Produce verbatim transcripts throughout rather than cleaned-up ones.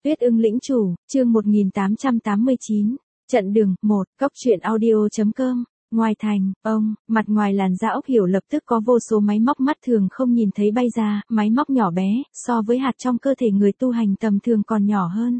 Tuyết ưng lĩnh chủ, chương một nghìn tám trăm tám mươi chín. Trận đường, một, cốc truyện audio.com. Ngoài thành, ông, mặt ngoài làn da ốc hiểu lập tức có vô số máy móc mắt thường không nhìn thấy bay ra, máy móc nhỏ bé, so với hạt trong cơ thể người tu hành tầm thường còn nhỏ hơn.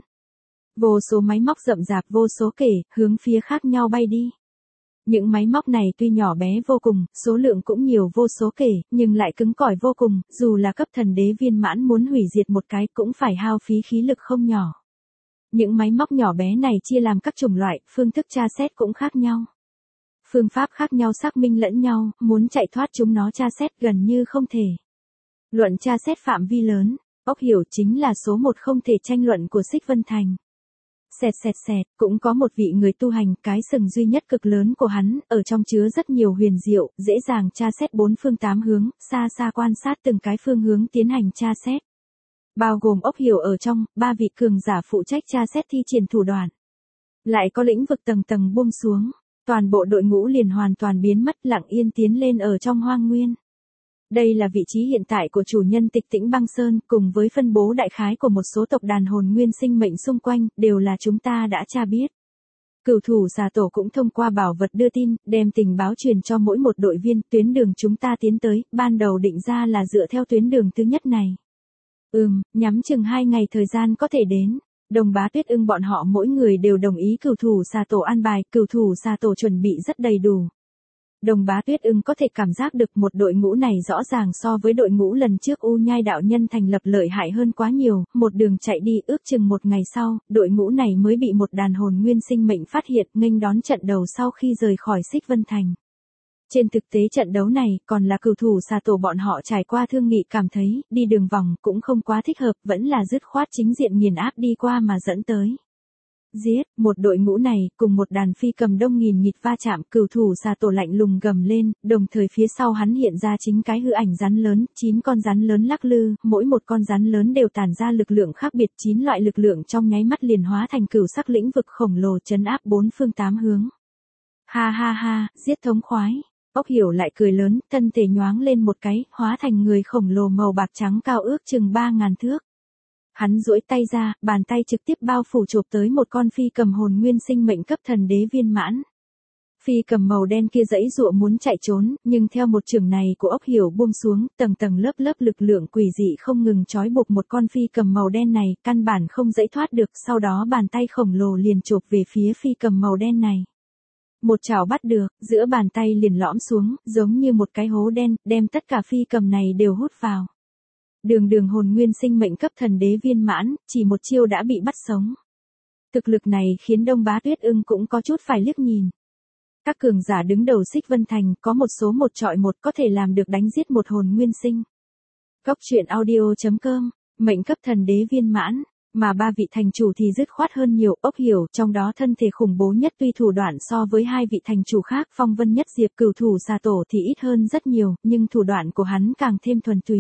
Vô số máy móc rậm rạp vô số kể, hướng phía khác nhau bay đi. Những máy móc này tuy nhỏ bé vô cùng, số lượng cũng nhiều vô số kể, nhưng lại cứng cỏi vô cùng, dù là cấp thần đế viên mãn muốn hủy diệt một cái cũng phải hao phí khí lực không nhỏ. Những máy móc nhỏ bé này chia làm các chủng loại, phương thức tra xét cũng khác nhau. Phương pháp khác nhau xác minh lẫn nhau, muốn chạy thoát chúng nó tra xét gần như không thể. Luận tra xét phạm vi lớn, ốc hiểu chính là số một không thể tranh luận của Xích Vân Thành. Xẹt xẹt xẹt, cũng có một vị người tu hành, cái sừng duy nhất cực lớn của hắn, ở trong chứa rất nhiều huyền diệu, dễ dàng tra xét bốn phương tám hướng, xa xa quan sát từng cái phương hướng tiến hành tra xét. Bao gồm ốc hiểu ở trong, ba vị cường giả phụ trách tra xét thi triển thủ đoạn. Lại có lĩnh vực tầng tầng buông xuống, toàn bộ đội ngũ liền hoàn toàn biến mất lặng yên tiến lên ở trong hoang nguyên. Đây là vị trí hiện tại của chủ nhân Tịch Tĩnh Băng Sơn, cùng với phân bố đại khái của một số tộc đàn hồn nguyên sinh mệnh xung quanh, đều là chúng ta đã tra biết. Cửu thủ xà tổ cũng thông qua bảo vật đưa tin, đem tình báo truyền cho mỗi một đội viên, tuyến đường chúng ta tiến tới, ban đầu định ra là dựa theo tuyến đường thứ nhất này. Ừm, nhắm chừng hai ngày thời gian có thể đến. Đồng Bá Tuyết ưng bọn họ mỗi người đều đồng ý cửu thủ xà tổ an bài, cửu thủ xà tổ chuẩn bị rất đầy đủ. Đồng Bá Tuyết ưng có thể cảm giác được một đội ngũ này rõ ràng so với đội ngũ lần trước U Nhai đạo nhân thành lập lợi hại hơn quá nhiều, một đường chạy đi ước chừng một ngày sau, đội ngũ này mới bị một đàn hồn nguyên sinh mệnh phát hiện nghênh đón trận đầu sau khi rời khỏi Xích Vân Thành. Trên thực tế trận đấu này còn là cửu thủ xà tổ bọn họ trải qua thương nghị cảm thấy, đi đường vòng cũng không quá thích hợp, vẫn là dứt khoát chính diện nghiền áp đi qua mà dẫn tới. Giết, một đội ngũ này, cùng một đàn phi cầm đông nghìn nghịt va chạm, cửu thủ xà tổ lạnh lùng gầm lên, đồng thời phía sau hắn hiện ra chính cái hư ảnh rắn lớn, chín con rắn lớn lắc lư, mỗi một con rắn lớn đều tản ra lực lượng khác biệt, chín loại lực lượng trong nháy mắt liền hóa thành cửu sắc lĩnh vực khổng lồ trấn áp bốn phương tám hướng. Ha ha ha, giết thống khoái. Ốc hiểu lại cười lớn, thân thể nhoáng lên một cái, hóa thành người khổng lồ màu bạc trắng cao ước chừng ba ngàn thước. Hắn duỗi tay ra, bàn tay trực tiếp bao phủ chộp tới một con phi cầm hồn nguyên sinh mệnh cấp thần đế viên mãn. Phi cầm màu đen kia giãy giụa muốn chạy trốn, nhưng theo một chưởng này của ốc hiểu buông xuống, tầng tầng lớp lớp lực lượng quỷ dị không ngừng trói buộc một con phi cầm màu đen này, căn bản không giãy thoát được, sau đó bàn tay khổng lồ liền chộp về phía phi cầm màu đen này. Một chảo bắt được, giữa bàn tay liền lõm xuống, giống như một cái hố đen, đem tất cả phi cầm này đều hút vào. Đường đường hồn nguyên sinh mệnh cấp thần đế viên mãn, chỉ một chiêu đã bị bắt sống. Thực lực này khiến Đông Bá Tuyết ưng cũng có chút phải liếc nhìn. Các cường giả đứng đầu Xích Vân Thành có một số một trọi một có thể làm được đánh giết một hồn nguyên sinh. Cốc truyện audio.com, mệnh cấp thần đế viên mãn. Mà ba vị thành chủ thì dứt khoát hơn nhiều, ốc hiểu, trong đó thân thể khủng bố nhất tuy thủ đoạn so với hai vị thành chủ khác, Phong Vân Nhất Diệp cửu thủ xà tổ thì ít hơn rất nhiều, nhưng thủ đoạn của hắn càng thêm thuần túy.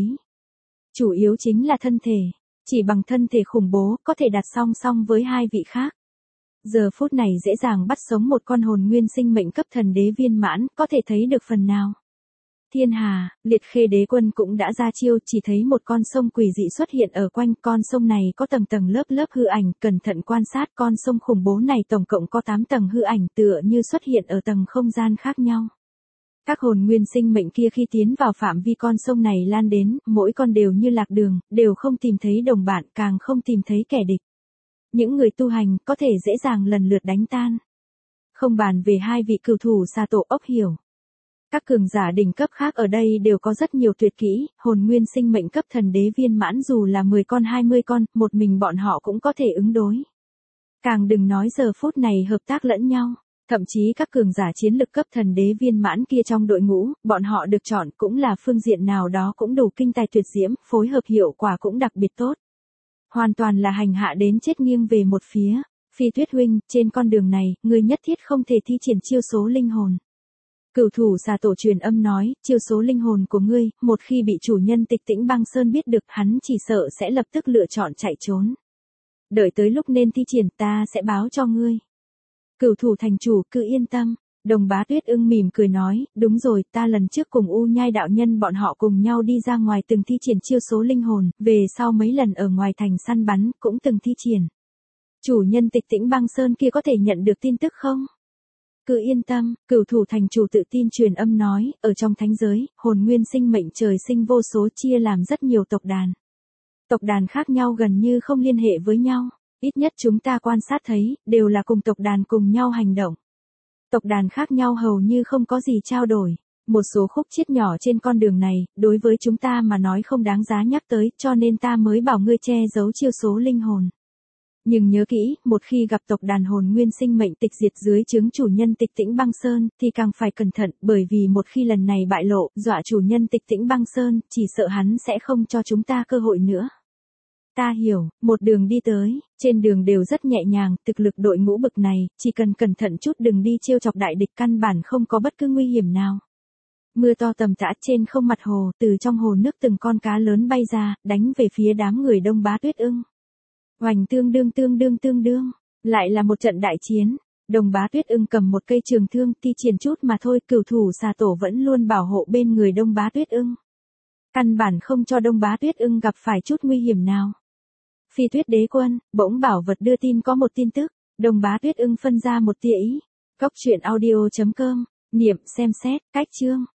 Chủ yếu chính là thân thể, chỉ bằng thân thể khủng bố, có thể đặt song song với hai vị khác. Giờ phút này dễ dàng bắt sống một con hồn nguyên sinh mệnh cấp thần đế viên mãn, có thể thấy được phần nào. Thiên Hà, Liệt Khê đế quân cũng đã ra chiêu, chỉ thấy một con sông quỷ dị xuất hiện ở quanh, con sông này có tầng tầng lớp lớp hư ảnh, cẩn thận quan sát con sông khủng bố này tổng cộng có tám tầng hư ảnh tựa như xuất hiện ở tầng không gian khác nhau. Các hồn nguyên sinh mệnh kia khi tiến vào phạm vi con sông này lan đến, mỗi con đều như lạc đường, đều không tìm thấy đồng bạn, càng không tìm thấy kẻ địch. Những người tu hành có thể dễ dàng lần lượt đánh tan. Không bàn về hai vị cửu thủ xà tổ ốc hiểu. Các cường giả đỉnh cấp khác ở đây đều có rất nhiều tuyệt kỹ, hồn nguyên sinh mệnh cấp thần đế viên mãn dù là mười con hai mươi con, một mình bọn họ cũng có thể ứng đối. Càng đừng nói giờ phút này hợp tác lẫn nhau, thậm chí các cường giả chiến lực cấp thần đế viên mãn kia trong đội ngũ, bọn họ được chọn cũng là phương diện nào đó cũng đủ kinh tài tuyệt diễm, phối hợp hiệu quả cũng đặc biệt tốt. Hoàn toàn là hành hạ đến chết nghiêng về một phía. Phi Tuyết huynh, trên con đường này, ngươi nhất thiết không thể thi triển chiêu số linh hồn. Cửu thủ xà tổ truyền âm nói, chiêu số linh hồn của ngươi, một khi bị chủ nhân Tịch Tĩnh Băng Sơn biết được, hắn chỉ sợ sẽ lập tức lựa chọn chạy trốn. Đợi tới lúc nên thi triển ta sẽ báo cho ngươi. Cửu thủ thành chủ, cứ yên tâm. Đồng Bá Tuyết ưng mỉm cười nói, đúng rồi, ta lần trước cùng U Nhai đạo nhân bọn họ cùng nhau đi ra ngoài từng thi triển chiêu số linh hồn, về sau mấy lần ở ngoài thành săn bắn, cũng từng thi triển. Chủ nhân Tịch Tĩnh Băng Sơn kia có thể nhận được tin tức không? Cứ yên tâm, Cửu Thủ thành chủ tự tin truyền âm nói, ở trong thánh giới, hồn nguyên sinh mệnh trời sinh vô số chia làm rất nhiều tộc đàn. Tộc đàn khác nhau gần như không liên hệ với nhau, ít nhất chúng ta quan sát thấy, đều là cùng tộc đàn cùng nhau hành động. Tộc đàn khác nhau hầu như không có gì trao đổi. Một số khúc chiết nhỏ trên con đường này, đối với chúng ta mà nói không đáng giá nhắc tới, cho nên ta mới bảo ngươi che giấu chiêu số linh hồn. Nhưng nhớ kỹ, một khi gặp tộc đàn hồn nguyên sinh mệnh tịch diệt dưới trướng chủ nhân Tịch Tĩnh Băng Sơn, thì càng phải cẩn thận, bởi vì một khi lần này bại lộ, dọa chủ nhân Tịch Tĩnh Băng Sơn, chỉ sợ hắn sẽ không cho chúng ta cơ hội nữa. Ta hiểu, một đường đi tới, trên đường đều rất nhẹ nhàng, thực lực đội ngũ bực này, chỉ cần cẩn thận chút đừng đi trêu chọc đại địch căn bản không có bất cứ nguy hiểm nào. Mưa to tầm tã trên không mặt hồ, từ trong hồ nước từng con cá lớn bay ra, đánh về phía đám người Đông Bá Tuyết Ưng. Oành tương đương tương đương tương đương, lại là một trận đại chiến. Đông Bá Tuyết Ưng cầm một cây trường thương ti triển chút mà thôi, Cửu Thủ xà tổ vẫn luôn bảo hộ bên người Đông Bá Tuyết Ưng. Căn bản không cho Đông Bá Tuyết Ưng gặp phải chút nguy hiểm nào. Phi Tuyết Đế Quân, bỗng bảo vật đưa tin có một tin tức, Đông Bá Tuyết Ưng phân ra một tia ý. Cốc truyện audio chấm com, niệm xem xét, cách chương.